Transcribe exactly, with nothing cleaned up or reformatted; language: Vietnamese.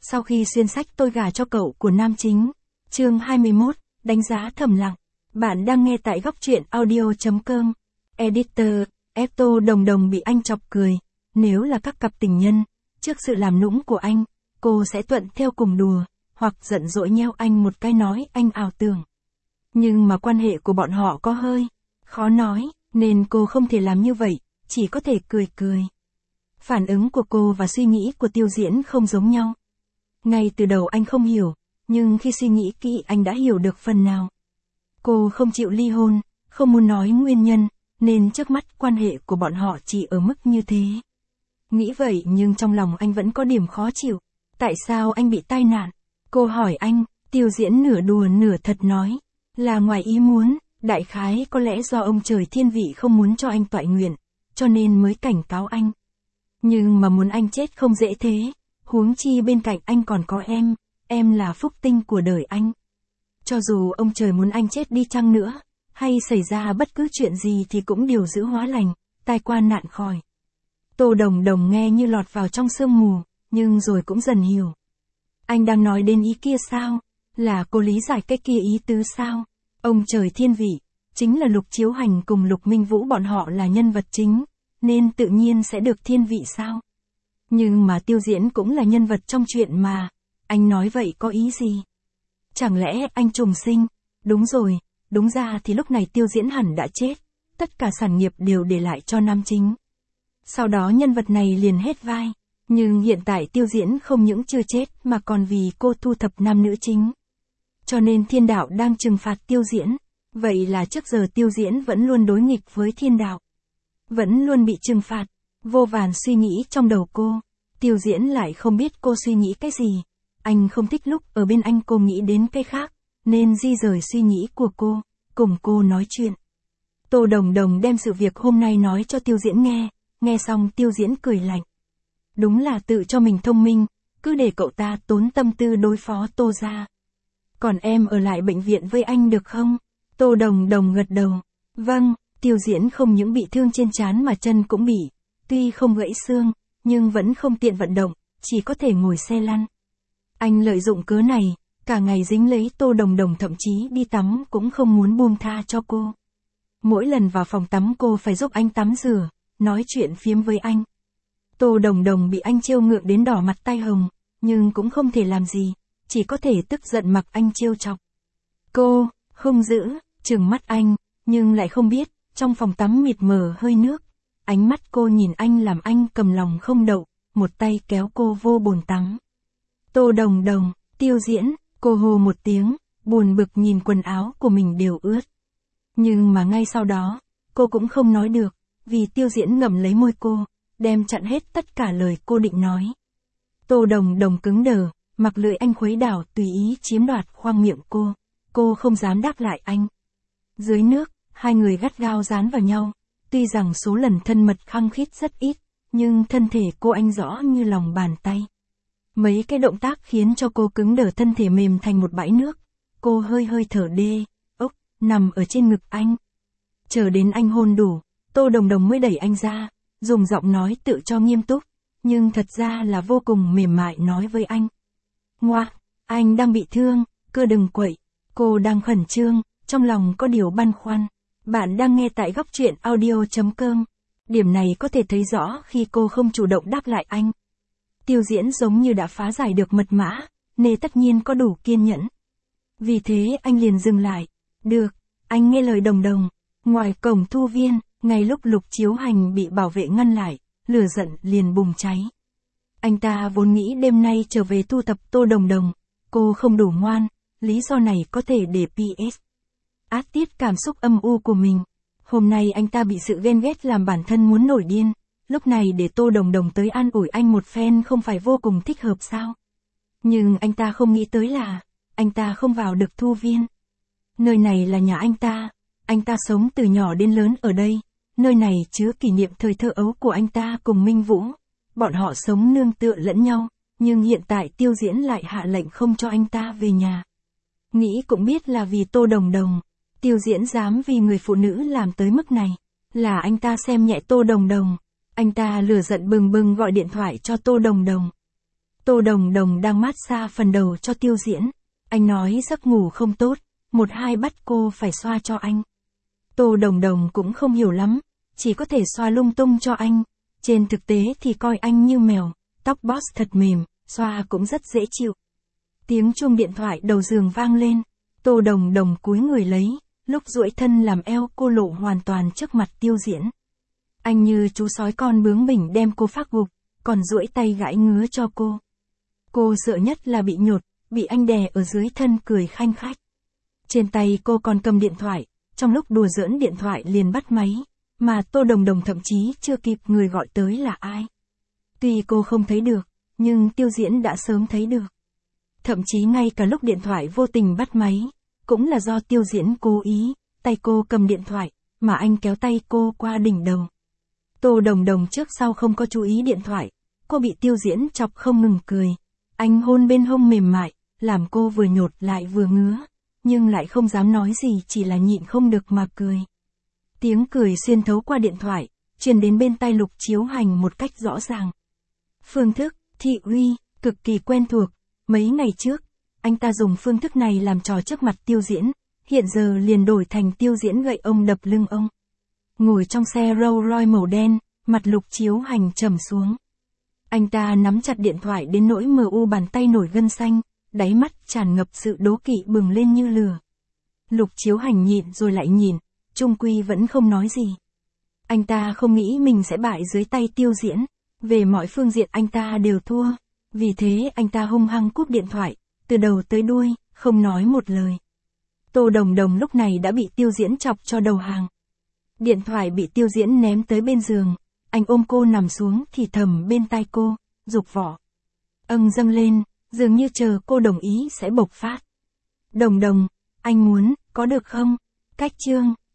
Sau khi xuyên sách Tôi gả cho cậu của nam chính. Chương hai mươi mốt, đánh giá thầm lặng. Bạn đang nghe tại góc truyện audio chấm com. Editor, ép Tô Đồng Đồng bị anh chọc cười. Nếu là các cặp tình nhân, trước sự làm nũng của anh, cô sẽ thuận theo cùng đùa, hoặc giận dỗi nheo anh một cái nói anh ảo tưởng. Nhưng mà quan hệ của bọn họ có hơi khó nói, nên cô không thể làm như vậy, chỉ có thể cười cười. Phản ứng của cô và suy nghĩ của Tiêu Diễn không giống nhau. Ngay từ đầu anh không hiểu, nhưng khi suy nghĩ kỹ anh đã hiểu được phần nào. Cô không chịu ly hôn, không muốn nói nguyên nhân, nên trước mắt quan hệ của bọn họ chỉ ở mức như thế. Nghĩ vậy nhưng trong lòng anh vẫn có điểm khó chịu. Tại sao anh bị tai nạn? Cô hỏi anh. Tiêu Diễn nửa đùa nửa thật nói. Là ngoài ý muốn, đại khái có lẽ do ông trời thiên vị không muốn cho anh toại nguyện, cho nên mới cảnh cáo anh. Nhưng mà muốn anh chết không dễ thế, huống chi bên cạnh anh còn có em, em là phúc tinh của đời anh. Cho dù ông trời muốn anh chết đi chăng nữa, hay xảy ra bất cứ chuyện gì thì cũng điều giữ hóa lành, tai qua nạn khỏi. Tô Đồng Đồng nghe như lọt vào trong sương mù, nhưng rồi cũng dần hiểu. Anh đang nói đến ý kia sao? Là cô lý giải cái kia ý tứ sao? Ông trời thiên vị, chính là Lục Chiếu Hành cùng Lục Minh Vũ bọn họ là nhân vật chính, nên tự nhiên sẽ được thiên vị sao? Nhưng mà Tiêu Diễn cũng là nhân vật trong chuyện mà, anh nói vậy có ý gì? Chẳng lẽ anh trùng sinh? Đúng rồi, đúng ra thì lúc này Tiêu Diễn hẳn đã chết, tất cả sản nghiệp đều để lại cho nam chính. Sau đó nhân vật này liền hết vai, nhưng hiện tại Tiêu Diễn không những chưa chết mà còn vì cô thu thập nam nữ chính. Cho nên thiên đạo đang trừng phạt Tiêu Diễn, vậy là trước giờ Tiêu Diễn vẫn luôn đối nghịch với thiên đạo. Vẫn luôn bị trừng phạt, vô vàn suy nghĩ trong đầu cô, Tiêu Diễn lại không biết cô suy nghĩ cái gì. Anh không thích lúc ở bên anh cô nghĩ đến cái khác, nên di rời suy nghĩ của cô, cùng cô nói chuyện. Tô Đồng Đồng đem sự việc hôm nay nói cho Tiêu Diễn nghe, nghe xong Tiêu Diễn cười lạnh. Đúng là tự cho mình thông minh, cứ để cậu ta tốn tâm tư đối phó Tô gia. Còn em ở lại bệnh viện với anh được không? Tô Đồng Đồng gật đầu. Vâng, Tiêu Diễn không những bị thương trên trán mà chân cũng bị. Tuy không gãy xương, nhưng vẫn không tiện vận động, chỉ có thể ngồi xe lăn. Anh lợi dụng cớ này, cả ngày dính lấy Tô Đồng Đồng, thậm chí đi tắm cũng không muốn buông tha cho cô. Mỗi lần vào phòng tắm cô phải giúp anh tắm rửa, nói chuyện phiếm với anh. Tô Đồng Đồng bị anh trêu ngược đến đỏ mặt tai hồng, nhưng cũng không thể làm gì, chỉ có thể tức giận mặc anh trêu chọc. Cô, hung dữ, trừng mắt anh, nhưng lại không biết, trong phòng tắm mịt mờ hơi nước. Ánh mắt cô nhìn anh làm anh cầm lòng không đậu, một tay kéo cô vô bồn tắm. Tô Đồng Đồng, Tiêu Diễn, cô hô một tiếng, buồn bực nhìn quần áo của mình đều ướt. Nhưng mà ngay sau đó, cô cũng không nói được, vì Tiêu Diễn ngậm lấy môi cô, đem chặn hết tất cả lời cô định nói. Tô Đồng Đồng cứng đờ, mặc lưỡi anh khuấy đảo tùy ý chiếm đoạt khoang miệng cô, cô không dám đáp lại anh. Dưới nước, hai người gắt gao dán vào nhau, tuy rằng số lần thân mật khăng khít rất ít, nhưng thân thể cô anh rõ như lòng bàn tay. Mấy cái động tác khiến cho cô cứng đờ, thân thể mềm thành một bãi nước, cô hơi hơi thở đê, ốc, nằm ở trên ngực anh. Chờ đến anh hôn đủ, Tô Đồng Đồng mới đẩy anh ra, dùng giọng nói tự cho nghiêm túc, nhưng thật ra là vô cùng mềm mại nói với anh. Ngoa, anh đang bị thương, cứ đừng quậy. Cô đang khẩn trương, trong lòng có điều băn khoăn. Bạn đang nghe tại góc truyện audio chấm com. Điểm này có thể thấy rõ khi cô không chủ động đáp lại anh. Tiêu Diễn giống như đã phá giải được mật mã, nên tất nhiên có đủ kiên nhẫn. Vì thế anh liền dừng lại. Được, anh nghe lời Đồng Đồng. Ngoài cổng thu viên, ngay lúc Lục Chiếu Hành bị bảo vệ ngăn lại, lửa giận liền bùng cháy. Anh ta vốn nghĩ đêm nay trở về thu thập Tô Đồng Đồng, cô không đủ ngoan, lý do này có thể để pê ét. Át tiết cảm xúc âm u của mình. Hôm nay anh ta bị sự ghen ghét làm bản thân muốn nổi điên, lúc này để Tô Đồng Đồng tới an ủi anh một phen không phải vô cùng thích hợp sao? Nhưng anh ta không nghĩ tới là, anh ta không vào được thu viên. Nơi này là nhà anh ta, anh ta sống từ nhỏ đến lớn ở đây, nơi này chứa kỷ niệm thời thơ ấu của anh ta cùng Minh Vũ. Bọn họ sống nương tựa lẫn nhau, nhưng hiện tại Tiêu Diễn lại hạ lệnh không cho anh ta về nhà. Nghĩ cũng biết là vì Tô Đồng Đồng, Tiêu Diễn dám vì người phụ nữ làm tới mức này, là anh ta xem nhẹ Tô Đồng Đồng. Anh ta lửa giận bừng bừng gọi điện thoại cho Tô Đồng Đồng. Tô Đồng Đồng đang mát xa phần đầu cho Tiêu Diễn. Anh nói giấc ngủ không tốt, một hai bắt cô phải xoa cho anh. Tô Đồng Đồng cũng không hiểu lắm, chỉ có thể xoa lung tung cho anh. Trên thực tế thì coi anh như mèo, tóc boss thật mềm, xoa cũng rất dễ chịu. Tiếng chuông điện thoại đầu giường vang lên, Tô Đồng Đồng cúi người lấy, lúc duỗi thân làm eo cô lộ hoàn toàn trước mặt Tiêu Diễn. Anh như chú sói con bướng bỉnh đem cô phác gục, còn duỗi tay gãi ngứa cho cô. Cô sợ nhất là bị nhột, bị anh đè ở dưới thân cười khanh khách. Trên tay cô còn cầm điện thoại, trong lúc đùa giỡn điện thoại liền bắt máy, mà Tô Đồng Đồng thậm chí chưa kịp người gọi tới là ai. Tuy cô không thấy được, nhưng Tiêu Diễn đã sớm thấy được. Thậm chí ngay cả lúc điện thoại vô tình bắt máy, cũng là do Tiêu Diễn cố ý, tay cô cầm điện thoại, mà anh kéo tay cô qua đỉnh đầu. Tô Đồng Đồng trước sau không có chú ý điện thoại, cô bị Tiêu Diễn chọc không ngừng cười. Anh hôn bên hông mềm mại, làm cô vừa nhột lại vừa ngứa, nhưng lại không dám nói gì, chỉ là nhịn không được mà cười. Tiếng cười xuyên thấu qua điện thoại, truyền đến bên tai Lục Chiếu Hành một cách rõ ràng. Phương thức, thị uy, cực kỳ quen thuộc. Mấy ngày trước, anh ta dùng phương thức này làm trò trước mặt Tiêu Diễn, hiện giờ liền đổi thành Tiêu Diễn gậy ông đập lưng ông. Ngồi trong xe Rolls Royce màu đen, mặt Lục Chiếu Hành trầm xuống. Anh ta nắm chặt điện thoại đến nỗi mờ u bàn tay nổi gân xanh, đáy mắt tràn ngập sự đố kỵ bừng lên như lửa. Lục Chiếu Hành nhịn rồi lại nhìn, chung quy vẫn không nói gì. Anh ta không nghĩ mình sẽ bại dưới tay Tiêu Diễn, về mọi phương diện anh ta đều thua, vì thế anh ta hung hăng cúp điện thoại, từ đầu tới đuôi, không nói một lời. Tô Đồng Đồng lúc này đã bị Tiêu Diễn chọc cho đầu hàng. Điện thoại bị Tiêu Diễn ném tới bên giường, anh ôm cô nằm xuống thì thầm bên tai cô, dục vỏ. Âng dâng lên, dường như chờ cô đồng ý sẽ bộc phát. Đồng Đồng, anh muốn, có được không? Cách chương.